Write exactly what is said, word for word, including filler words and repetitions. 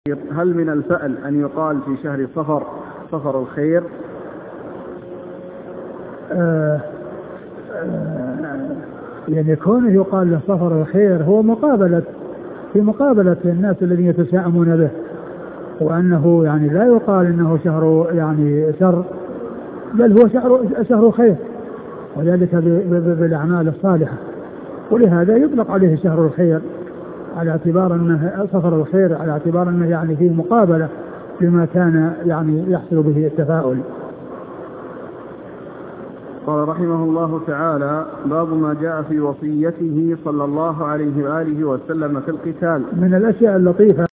هل من الفأل أن يقال في شهر صفر صفر الخير؟ آه آه يعني كونه يقال له صفر الخير هو مقابلة في مقابلة الناس الذين يتشائمون به، وأنه يعني لا يقال أنه شهر يعني شر، بل هو شهر شهر خير، وذلك بالأعمال الصالحة، ولهذا يطلق عليه شهر الخير على اعتبار أنه صفر الخير، على اعتبار أنه يعني فيه مقابلة لما كان يعني يحصل به التفاؤل. قال رحمه الله تعالى: باب ما جاء في وصيته صلى الله عليه وآله وسلم في القتال. من الأشياء اللطيفة